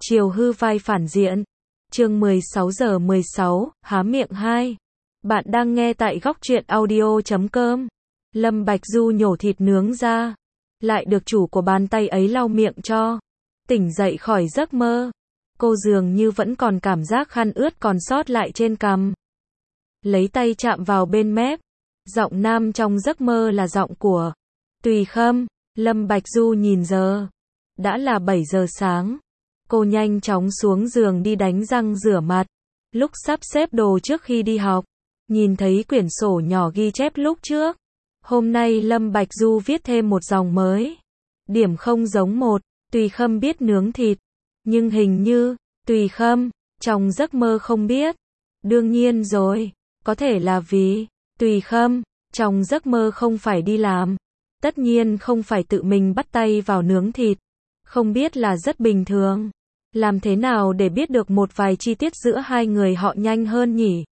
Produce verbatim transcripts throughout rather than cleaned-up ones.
Chiều hư vai phản diện. Chương mười sáu giờ mười sáu, há miệng hai. Bạn đang nghe tại góc truyện audio chấm com. Lâm Bạch Du nhổ thịt nướng ra, lại được chủ của bàn tay ấy lau miệng cho. Tỉnh dậy khỏi giấc mơ, cô dường như vẫn còn cảm giác khăn ướt còn sót lại trên cằm. Lấy tay chạm vào bên mép. Giọng nam trong giấc mơ là giọng của Tùy Khâm. Lâm Bạch Du nhìn giờ, đã là bảy giờ sáng. Cô nhanh chóng xuống giường đi đánh răng rửa mặt. Lúc sắp xếp đồ trước khi đi học, nhìn thấy quyển sổ nhỏ ghi chép lúc trước. Hôm nay Lâm Bạch Du viết thêm một dòng mới. Điểm không giống một, Tùy Khâm biết nướng thịt, nhưng hình như Tùy Khâm trong giấc mơ không biết. Đương nhiên rồi, có thể là vì Tùy Khâm trong giấc mơ không phải đi làm, tất nhiên không phải tự mình bắt tay vào nướng thịt. Không biết là rất bình thường. Làm thế nào để biết được một vài chi tiết giữa hai người họ nhanh hơn nhỉ?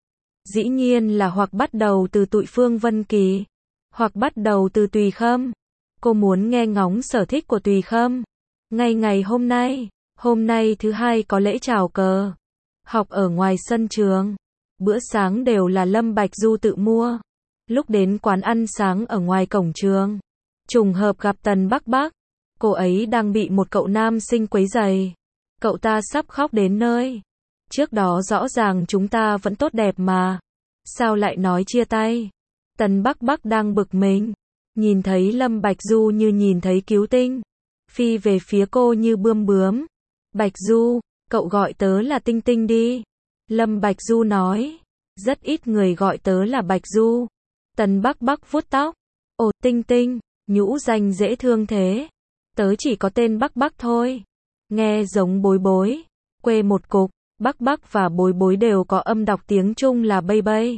Dĩ nhiên là hoặc bắt đầu từ tụi Phương Vân Kỳ, hoặc bắt đầu từ Tùy Khâm. Cô muốn nghe ngóng sở thích của Tùy Khâm. Ngay ngày hôm nay, hôm nay thứ hai có lễ chào cờ. Học ở ngoài sân trường. Bữa sáng đều là Lâm Bạch Du tự mua. Lúc đến quán ăn sáng ở ngoài cổng trường, trùng hợp gặp Tần Bắc Bắc. Cô ấy đang bị một cậu nam sinh quấy rầy. Cậu ta sắp khóc đến nơi. Trước đó rõ ràng chúng ta vẫn tốt đẹp mà. Sao lại nói chia tay? Tần Bắc Bắc đang bực mình. Nhìn thấy Lâm Bạch Du như nhìn thấy cứu tinh. Phi về phía cô như bươm bướm. Bạch Du, cậu gọi tớ là Tinh Tinh đi. Lâm Bạch Du nói. Rất ít người gọi tớ là Bạch Du. Tần Bắc Bắc vuốt tóc. Ồ, Tinh Tinh, nhũ danh dễ thương thế. Tớ chỉ có tên Bắc Bắc thôi. Nghe giống Bối Bối. Quê một cục, Bắc Bắc và Bối Bối đều có âm đọc tiếng Trung là bây bây.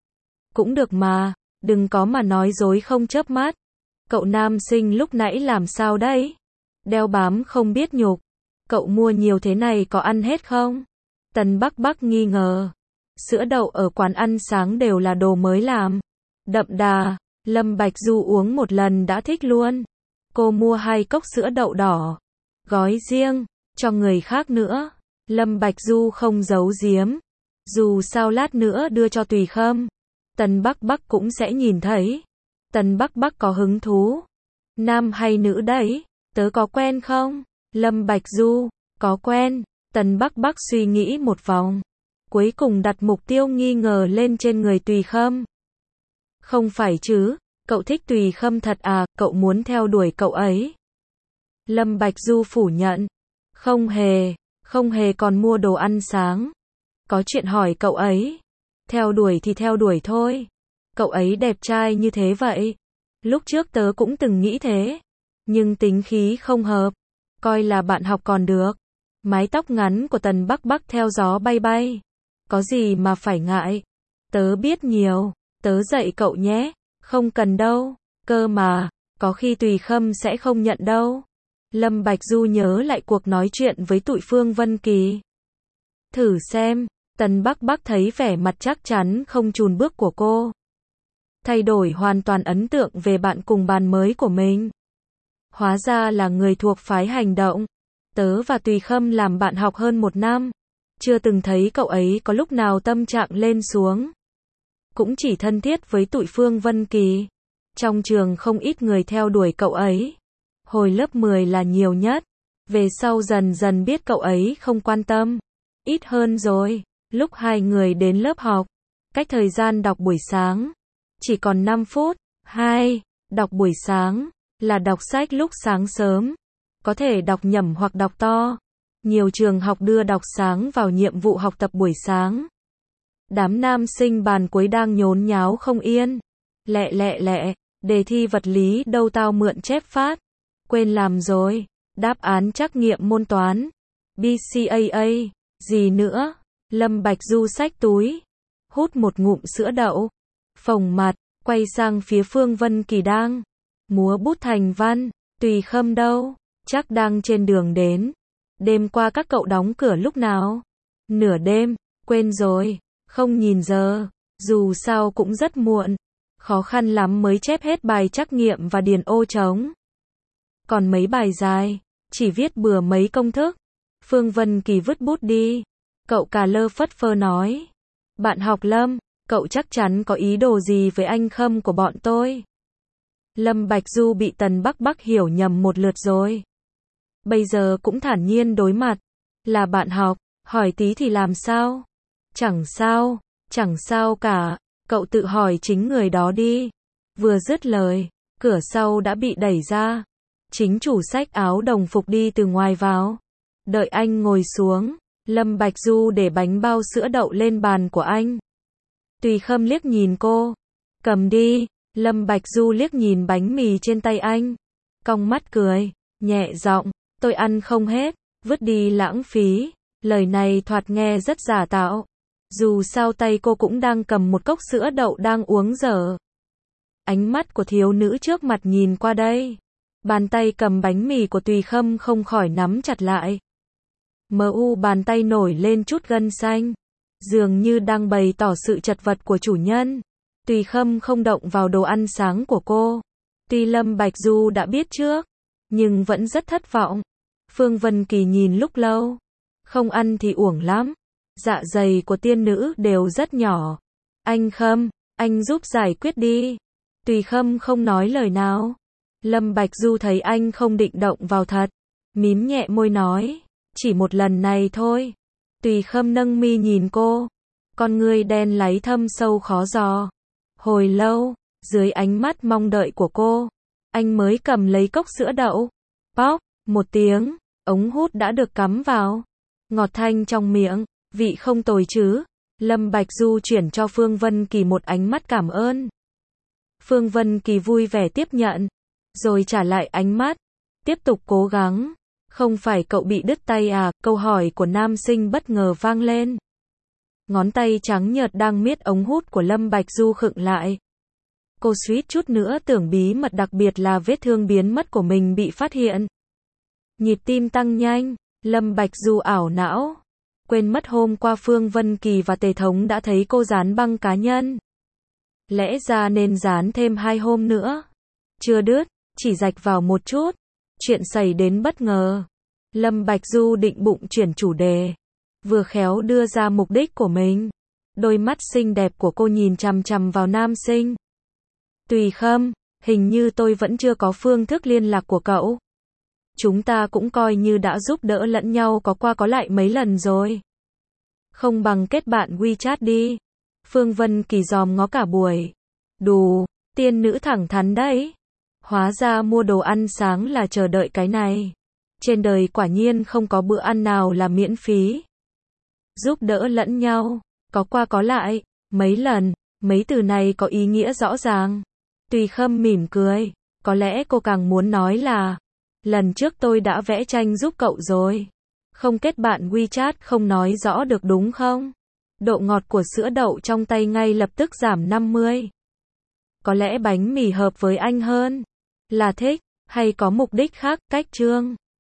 Cũng được mà, đừng có mà nói dối không chớp mắt. Cậu nam sinh lúc nãy làm sao đấy? Đeo bám không biết nhục. Cậu mua nhiều thế này có ăn hết không? Tần Bắc Bắc nghi ngờ. Sữa đậu ở quán ăn sáng đều là đồ mới làm. Đậm đà, Lâm Bạch Du uống một lần đã thích luôn. Cô mua hai cốc sữa đậu đỏ, gói riêng, cho người khác nữa. Lâm Bạch Du không giấu giếm. Dù sao lát nữa đưa cho Tùy Khâm, Tần Bắc Bắc cũng sẽ nhìn thấy. Tần Bắc Bắc có hứng thú. Nam hay nữ đấy? Tớ có quen không? Lâm Bạch Du, có quen. Tần Bắc Bắc suy nghĩ một vòng. Cuối cùng đặt mục tiêu nghi ngờ lên trên người Tùy Khâm. Không phải chứ, cậu thích Tùy Khâm thật à, cậu muốn theo đuổi cậu ấy? Lâm Bạch Du phủ nhận. Không hề, không hề còn mua đồ ăn sáng. Có chuyện hỏi cậu ấy. Theo đuổi thì theo đuổi thôi. Cậu ấy đẹp trai như thế vậy. Lúc trước tớ cũng từng nghĩ thế. Nhưng tính khí không hợp. Coi là bạn học còn được. Mái tóc ngắn của Tần Bắc Bắc theo gió bay bay. Có gì mà phải ngại. Tớ biết nhiều. Tớ dạy cậu nhé. Không cần đâu. Cơ mà, có khi Tùy Khâm sẽ không nhận đâu. Lâm Bạch Du nhớ lại cuộc nói chuyện với tụi Phương Vân Kỳ. Thử xem. Tần Bắc Bắc thấy vẻ mặt chắc chắn không chùn bước của cô. Thay đổi hoàn toàn ấn tượng về bạn cùng bàn mới của mình. Hóa ra là người thuộc phái hành động. Tớ và Tùy Khâm làm bạn học hơn một năm. Chưa từng thấy cậu ấy có lúc nào tâm trạng lên xuống. Cũng chỉ thân thiết với tụi Phương Vân Kỳ. Trong trường không ít người theo đuổi cậu ấy. Hồi lớp mười là nhiều nhất. Về sau dần dần biết cậu ấy không quan tâm. Ít hơn rồi. Lúc hai người đến lớp học, cách thời gian đọc buổi sáng chỉ còn năm phút. Hai, đọc buổi sáng là đọc sách lúc sáng sớm. Có thể đọc nhẩm hoặc đọc to. Nhiều trường học đưa đọc sáng vào nhiệm vụ học tập buổi sáng. Đám nam sinh bàn cuối đang nhốn nháo không yên. Lẹ lẹ lẹ, đề thi vật lý đâu tao mượn chép phát. Quên làm rồi. Đáp án trắc nghiệm môn toán. bê xê a a, gì nữa? Lâm Bạch Du xách túi, hút một ngụm sữa đậu, phồng mặt, quay sang phía Phương Vân Kỳ đang múa bút thành văn. Tùy Khâm đâu? Chắc đang trên đường đến. Đêm qua các cậu đóng cửa lúc nào? Nửa đêm, quên rồi, không nhìn giờ, dù sao cũng rất muộn. Khó khăn lắm mới chép hết bài trắc nghiệm và điền ô trống. Còn mấy bài dài, chỉ viết bừa mấy công thức. Phương Vân Kỳ vứt bút đi. Cậu cà lơ phất phơ nói. Bạn học Lâm, cậu chắc chắn có ý đồ gì với anh Khâm của bọn tôi. Lâm Bạch Du bị Tần Bắc Bắc hiểu nhầm một lượt rồi. Bây giờ cũng thản nhiên đối mặt. Là bạn học, hỏi tí thì làm sao? Chẳng sao, chẳng sao cả, cậu tự hỏi chính người đó đi. Vừa dứt lời, cửa sau đã bị đẩy ra. Chính chủ xách áo đồng phục đi từ ngoài vào. Đợi anh ngồi xuống, Lâm Bạch Du để bánh bao sữa đậu lên bàn của anh. Tùy Khâm liếc nhìn cô. Cầm đi. Lâm Bạch Du liếc nhìn bánh mì trên tay anh. Cong mắt cười, nhẹ giọng, tôi ăn không hết, vứt đi lãng phí. Lời này thoạt nghe rất giả tạo. Dù sao tay cô cũng đang cầm một cốc sữa đậu đang uống dở. Ánh mắt của thiếu nữ trước mặt nhìn qua đây. Bàn tay cầm bánh mì của Tùy Khâm không khỏi nắm chặt lại. Mờ u bàn tay nổi lên chút gân xanh. Dường như đang bày tỏ sự chật vật của chủ nhân. Tùy Khâm không động vào đồ ăn sáng của cô. Tuy Lâm Bạch Du đã biết trước, nhưng vẫn rất thất vọng. Phương Vân Kỳ nhìn lúc lâu. Không ăn thì uổng lắm. Dạ dày của tiên nữ đều rất nhỏ. Anh Khâm, anh giúp giải quyết đi. Tùy Khâm không nói lời nào. Lâm Bạch Du thấy anh không định động vào thật. Mím nhẹ môi nói. Chỉ một lần này thôi. Tùy Khâm nâng mi nhìn cô. Con ngươi đen láy thâm sâu khó dò. Hồi lâu, dưới ánh mắt mong đợi của cô, anh mới cầm lấy cốc sữa đậu. Póc, một tiếng, ống hút đã được cắm vào. Ngọt thanh trong miệng, vị không tồi chứ. Lâm Bạch Du chuyển cho Phương Vân Kỳ một ánh mắt cảm ơn. Phương Vân Kỳ vui vẻ tiếp nhận, rồi trả lại ánh mắt. Tiếp tục cố gắng. Không phải cậu bị đứt tay à? Câu hỏi của nam sinh bất ngờ vang lên. Ngón tay trắng nhợt đang miết ống hút của Lâm Bạch Du khựng lại. Cô suýt chút nữa tưởng bí mật đặc biệt là vết thương biến mất của mình bị phát hiện. Nhịp tim tăng nhanh, Lâm Bạch Du ảo não. Quên mất hôm qua Phương Vân Kỳ và Tề Thống đã thấy cô dán băng cá nhân. Lẽ ra nên dán thêm hai hôm nữa. Chưa đứt, chỉ rạch vào một chút. Chuyện xảy đến bất ngờ. Lâm Bạch Du định bụng chuyển chủ đề. Vừa khéo đưa ra mục đích của mình. Đôi mắt xinh đẹp của cô nhìn chằm chằm vào nam sinh. Tùy Khâm, hình như tôi vẫn chưa có phương thức liên lạc của cậu. Chúng ta cũng coi như đã giúp đỡ lẫn nhau có qua có lại mấy lần rồi. Không bằng kết bạn WeChat đi. Phương Vân Kỳ dòm ngó cả buổi. Đù, tiên nữ thẳng thắn đấy. Hóa ra mua đồ ăn sáng là chờ đợi cái này. Trên đời quả nhiên không có bữa ăn nào là miễn phí. Giúp đỡ lẫn nhau, có qua có lại, mấy lần, mấy từ này có ý nghĩa rõ ràng. Tùy Khâm mỉm cười, có lẽ cô càng muốn nói là, lần trước tôi đã vẽ tranh giúp cậu rồi. Không kết bạn WeChat không nói rõ được đúng không? Độ ngọt của sữa đậu trong tay ngay lập tức giảm năm mươi. Có lẽ bánh mì hợp với anh hơn. Là thích, hay có mục đích khác, cách chương.